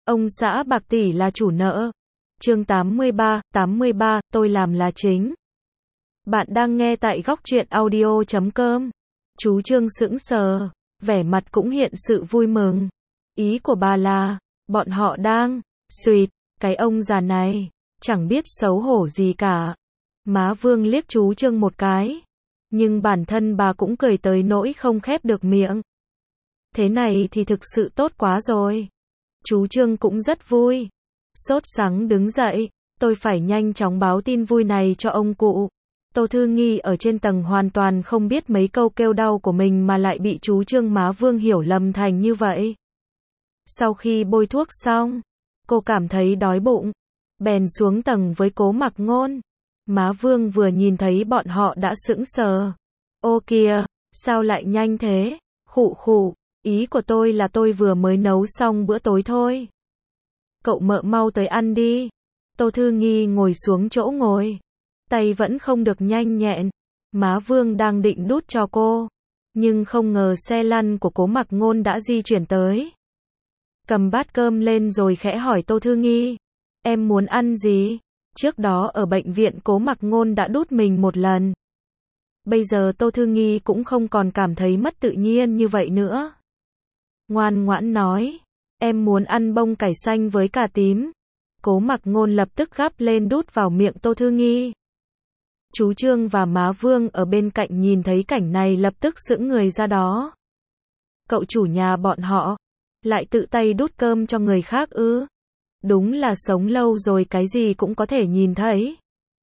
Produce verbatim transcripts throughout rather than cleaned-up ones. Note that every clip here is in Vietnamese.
Ông xã bạc tỷ là chủ nợ. Chương tám mươi ba, tám mươi ba, tôi làm là chính. Bạn đang nghe tại góc truyện audio chấm com. Chú Trương sững sờ, vẻ mặt cũng hiện sự vui mừng. Ý của bà là, bọn họ đang, xuyệt, cái ông già này, chẳng biết xấu hổ gì cả. Má Vương liếc chú Trương một cái. Nhưng bản thân bà cũng cười tới nỗi không khép được miệng. Thế này thì thực sự tốt quá rồi. Chú Trương cũng rất vui. Sốt sắng đứng dậy, tôi phải nhanh chóng báo tin vui này cho ông cụ. Tô Thư Nghi ở trên tầng hoàn toàn không biết mấy câu kêu đau của mình mà lại bị chú Trương má Vương hiểu lầm thành như vậy. Sau khi bôi thuốc xong, cô cảm thấy đói bụng, bèn xuống tầng với Cố Mặc Ngôn. Má Vương vừa nhìn thấy bọn họ đã sững sờ. Ô kìa, sao lại nhanh thế? Khụ khụ, ý của tôi là tôi vừa mới nấu xong bữa tối thôi. Cậu mợ mau tới ăn đi. Tô Thư Nghi ngồi xuống chỗ ngồi. Tay vẫn không được nhanh nhẹn. Má Vương đang định đút cho cô. Nhưng không ngờ xe lăn của Cố Mặc Ngôn đã di chuyển tới. Cầm bát cơm lên rồi khẽ hỏi Tô Thư Nghi. Em muốn ăn gì? Trước đó ở bệnh viện Cố Mặc Ngôn đã đút mình một lần. Bây giờ Tô Thư Nghi cũng không còn cảm thấy mất tự nhiên như vậy nữa. Ngoan ngoãn nói. Em muốn ăn bông cải xanh với cà tím. Cố Mặc Ngôn lập tức gắp lên đút vào miệng Tô Thư Nghi. Chú Trương và má Vương ở bên cạnh nhìn thấy cảnh này lập tức sững người ra đó. Cậu chủ nhà bọn họ lại tự tay đút cơm cho người khác ư? Đúng là sống lâu rồi cái gì cũng có thể nhìn thấy.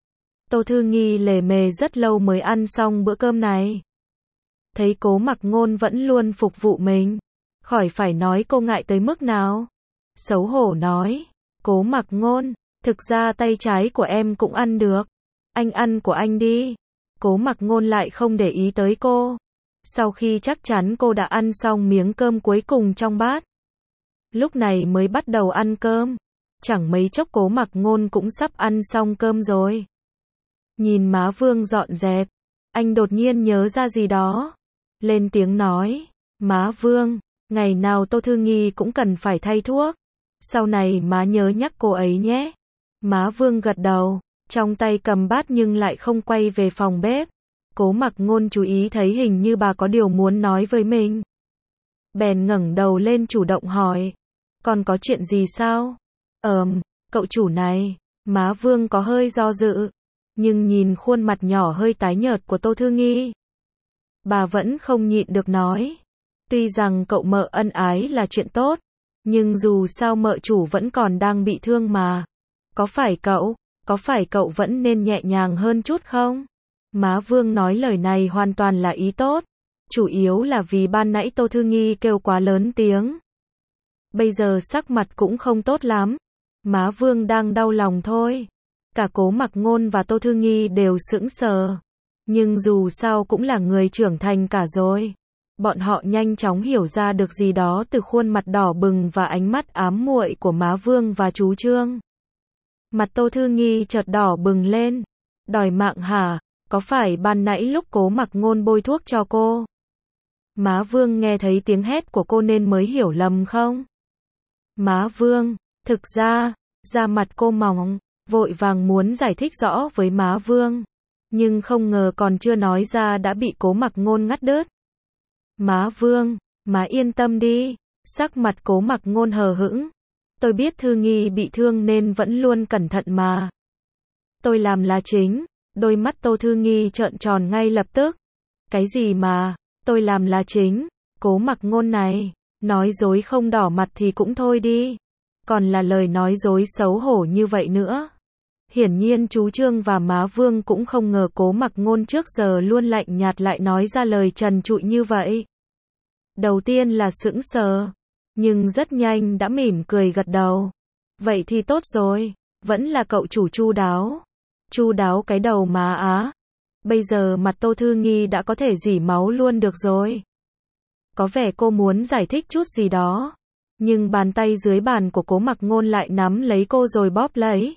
Tô Thư Nghi lề mề rất lâu mới ăn xong bữa cơm này. Thấy Cố Mặc Ngôn vẫn luôn phục vụ mình, khỏi phải nói cô ngại tới mức nào. Xấu hổ nói, Cố Mặc Ngôn, thực ra tay trái của em cũng ăn được. Anh ăn của anh đi. Cố Mặc Ngôn lại không để ý tới cô. Sau khi chắc chắn cô đã ăn xong miếng cơm cuối cùng trong bát, lúc này mới bắt đầu ăn cơm. Chẳng mấy chốc Cố Mặc Ngôn cũng sắp ăn xong cơm rồi. Nhìn má Vương dọn dẹp, anh đột nhiên nhớ ra gì đó. Lên tiếng nói, má Vương, ngày nào Tô Thư Nghi cũng cần phải thay thuốc. Sau này má nhớ nhắc cô ấy nhé. Má Vương gật đầu, trong tay cầm bát nhưng lại không quay về phòng bếp. Cố Mặc Ngôn chú ý thấy hình như bà có điều muốn nói với mình. Bèn ngẩng đầu lên chủ động hỏi, còn có chuyện gì sao? Ờm, cậu chủ này. Má Vương có hơi do dự, nhưng nhìn khuôn mặt nhỏ hơi tái nhợt của Tô Thư Nghi, bà vẫn không nhịn được nói. Tuy rằng cậu mợ ân ái là chuyện tốt, nhưng dù sao mợ chủ vẫn còn đang bị thương mà. Có phải cậu, có phải cậu vẫn nên nhẹ nhàng hơn chút không? Má Vương nói lời này hoàn toàn là ý tốt. Chủ yếu là vì ban nãy Tô Thư Nghi kêu quá lớn tiếng. Bây giờ sắc mặt cũng không tốt lắm. Má Vương đang đau lòng thôi. Cả Cố Mặc Ngôn và Tô Thư Nghi đều sững sờ. Nhưng dù sao cũng là người trưởng thành cả rồi. Bọn họ nhanh chóng hiểu ra được gì đó từ khuôn mặt đỏ bừng và ánh mắt ám muội của má Vương và chú Trương. Mặt Tô Thư Nghi chợt đỏ bừng lên. Đòi mạng hả? Có phải ban nãy lúc Cố Mặc Ngôn bôi thuốc cho cô, má Vương nghe thấy tiếng hét của cô nên mới hiểu lầm không? Má Vương, thực ra, da mặt cô mỏng, vội vàng muốn giải thích rõ với má Vương. Nhưng không ngờ còn chưa nói ra đã bị Cố Mặc Ngôn ngắt đứt. Má Vương, má yên tâm đi. Sắc mặt Cố Mặc Ngôn hờ hững. Tôi biết Thư Nghi bị thương nên vẫn luôn cẩn thận mà. Tôi làm là chính. Đôi mắt Tô Thư Nghi trợn tròn ngay lập tức. Cái gì mà, tôi làm là chính? Cố Mặc Ngôn này, nói dối không đỏ mặt thì cũng thôi đi. Còn là lời nói dối xấu hổ như vậy nữa. Hiển nhiên chú Trương và má Vương cũng không ngờ Cố Mặc Ngôn trước giờ luôn lạnh nhạt lại nói ra lời trần trụi như vậy. Đầu tiên là sững sờ, nhưng rất nhanh đã mỉm cười gật đầu. Vậy thì tốt rồi, vẫn là cậu chủ chu đáo. Chu đáo cái đầu má á. Bây giờ mặt Tô Thư Nghi đã có thể rỉ máu luôn được rồi. Có vẻ cô muốn giải thích chút gì đó. Nhưng bàn tay dưới bàn của Cố Mặc Ngôn lại nắm lấy cô rồi bóp lấy.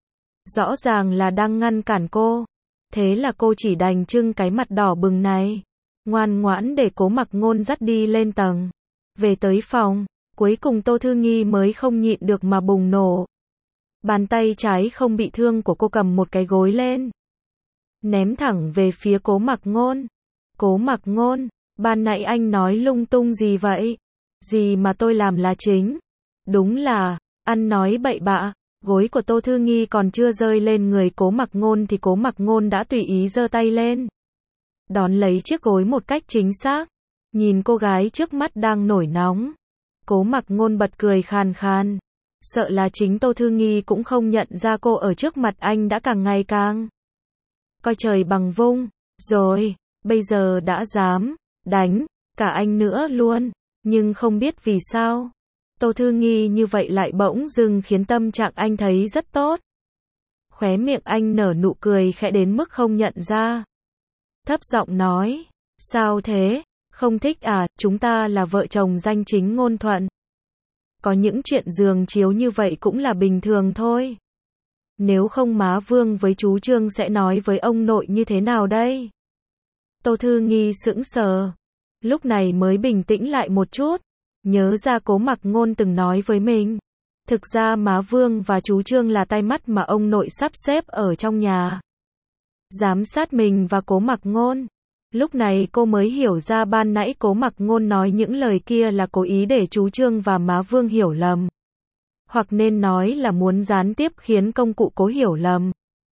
Rõ ràng là đang ngăn cản cô. Thế là cô chỉ đành trưng cái mặt đỏ bừng này. Ngoan ngoãn để Cố Mặc Ngôn dắt đi lên tầng. Về tới phòng, Cuối cùng Tô Thư Nghi mới không nhịn được mà bùng nổ. Bàn tay trái không bị thương của cô cầm một cái gối lên, ném thẳng về phía Cố Mặc Ngôn. Cố Mặc Ngôn, ban nãy anh nói lung tung gì vậy? Gì mà tôi làm là chính? Đúng là, ăn nói bậy bạ. Gối của Tô Thư Nghi còn chưa rơi lên người Cố Mặc Ngôn thì Cố Mặc Ngôn đã tùy ý giơ tay lên, đón lấy chiếc gối một cách chính xác. Nhìn cô gái trước mắt đang nổi nóng, Cố Mặc Ngôn bật cười khàn khàn. Sợ là chính Tô Thư Nghi cũng không nhận ra cô ở trước mặt anh đã càng ngày càng coi trời bằng vung. Rồi, bây giờ đã dám đánh cả anh nữa luôn. Nhưng không biết vì sao, Tô Thư Nghi như vậy lại bỗng dưng khiến tâm trạng anh thấy rất tốt. Khóe miệng anh nở nụ cười khẽ đến mức không nhận ra. Thấp giọng nói, sao thế, không thích à, chúng ta là vợ chồng danh chính ngôn thuận. Có những chuyện giường chiếu như vậy cũng là bình thường thôi. Nếu không má Vương với chú Trương sẽ nói với ông nội như thế nào đây? Tô Thư Nghi sững sờ, lúc này mới bình tĩnh lại một chút, nhớ ra Cố Mặc Ngôn từng nói với mình. Thực ra má Vương và chú Trương là tai mắt mà ông nội sắp xếp ở trong nhà, giám sát mình và Cố Mặc Ngôn. Lúc này cô mới hiểu ra ban nãy Cố Mặc Ngôn nói những lời kia là cố ý để chú Trương và má Vương hiểu lầm. Hoặc nên nói là muốn gián tiếp khiến công cụ Cố hiểu lầm.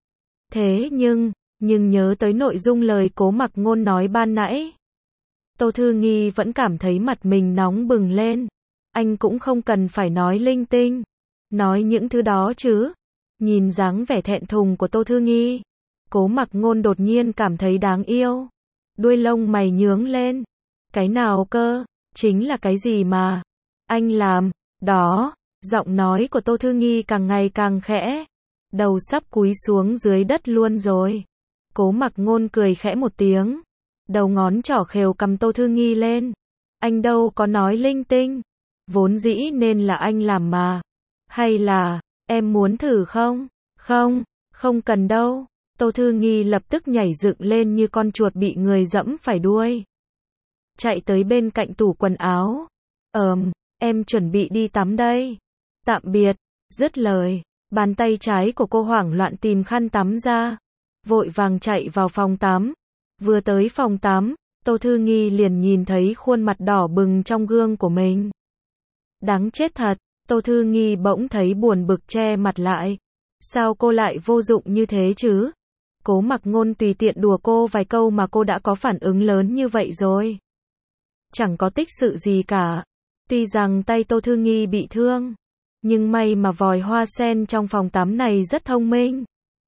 Thế nhưng, nhưng nhớ tới nội dung lời Cố Mặc Ngôn nói ban nãy, Tô Thư Nghi vẫn cảm thấy mặt mình nóng bừng lên. Anh cũng không cần phải nói linh tinh, nói những thứ đó chứ. Nhìn dáng vẻ thẹn thùng của Tô Thư Nghi, Cố Mặc Ngôn đột nhiên cảm thấy đáng yêu. Đuôi lông mày nhướng lên. Cái nào cơ? Chính là cái gì mà anh làm đó? Giọng nói của Tô Thư Nghi càng ngày càng khẽ, đầu sắp cúi xuống dưới đất luôn rồi. Cố Mặc Ngôn cười khẽ một tiếng, đầu ngón trỏ khều cầm Tô Thư Nghi lên. Anh đâu có nói linh tinh, vốn dĩ nên là anh làm mà. Hay là, em muốn thử không? Không, không cần đâu. Tô Thư Nghi lập tức nhảy dựng lên như con chuột bị người dẫm phải đuôi, chạy tới bên cạnh tủ quần áo. Ờm, em chuẩn bị đi tắm đây. Tạm biệt. Dứt lời, bàn tay trái của cô hoảng loạn tìm khăn tắm ra, vội vàng chạy vào phòng tắm. Vừa tới phòng tắm, Tô Thư Nghi liền nhìn thấy khuôn mặt đỏ bừng trong gương của mình. Đáng chết thật, Tô Thư Nghi bỗng thấy buồn bực che mặt lại. Sao cô lại vô dụng như thế chứ? Cố Mặc Ngôn tùy tiện đùa cô vài câu mà cô đã có phản ứng lớn như vậy rồi. Chẳng có tích sự gì cả. Tuy rằng tay Tô Thư Nghi bị thương, nhưng may mà vòi hoa sen trong phòng tắm này rất thông minh,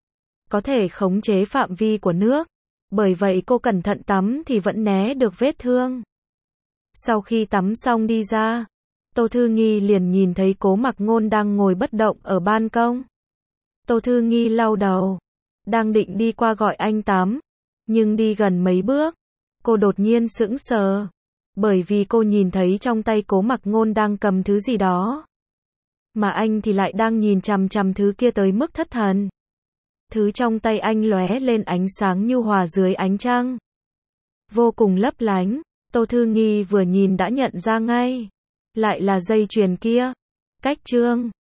có thể khống chế phạm vi của nước. Bởi vậy cô cẩn thận tắm thì vẫn né được vết thương. Sau khi tắm xong đi ra, Tô Thư Nghi liền nhìn thấy Cố Mặc Ngôn đang ngồi bất động ở ban công. Tô Thư Nghi lau đầu, đang định đi qua gọi anh tắm, nhưng đi gần mấy bước, cô đột nhiên sững sờ, bởi vì cô nhìn thấy trong tay Cố Mặc Ngôn đang cầm thứ gì đó, mà anh thì lại đang nhìn chằm chằm thứ kia tới mức thất thần. Thứ trong tay anh lóe lên ánh sáng nhu hòa dưới ánh trăng, vô cùng lấp lánh. Tô Thư Nghi vừa nhìn đã nhận ra ngay, lại là dây chuyền kia. Cách Trương